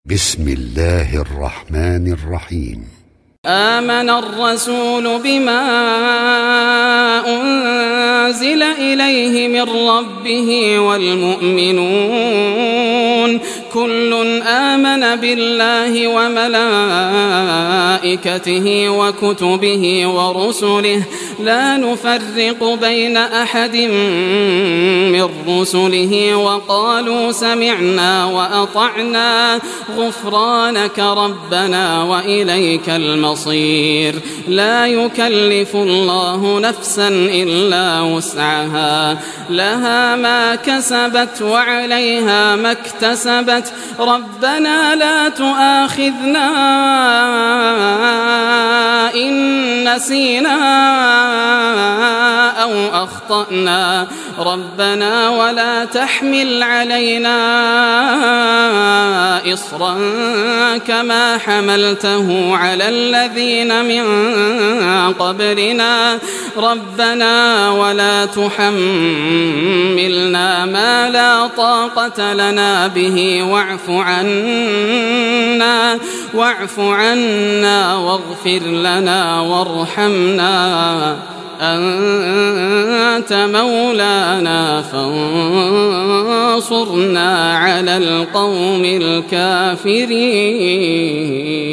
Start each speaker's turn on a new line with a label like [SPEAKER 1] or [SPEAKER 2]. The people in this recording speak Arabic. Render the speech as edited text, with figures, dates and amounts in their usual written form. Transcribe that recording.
[SPEAKER 1] بسم الله الرحمن الرحيم.
[SPEAKER 2] آمن الرسول بما أنزل إليه من ربه والمؤمنون كل آمن بالله وملائكته وكتبه ورسله لا نفرق بين أحد من رسله وقالوا سمعنا وأطعنا غفرانك ربنا وإليك المصير. لا يكلف الله نفسا إلا وسعها لها ما كسبت وعليها ما اكتسبت ربنا لا تؤاخذنا إن نسينا أو أخطأنا ربنا ولا تحمل علينا إصرا كما حملته على الذين من قبلنا ربنا ولا تحملنا ما لا طاقة لنا به واعف عنا واغفر لنا وارحمنا أنت مولانا فانصرنا على القوم الكافرين.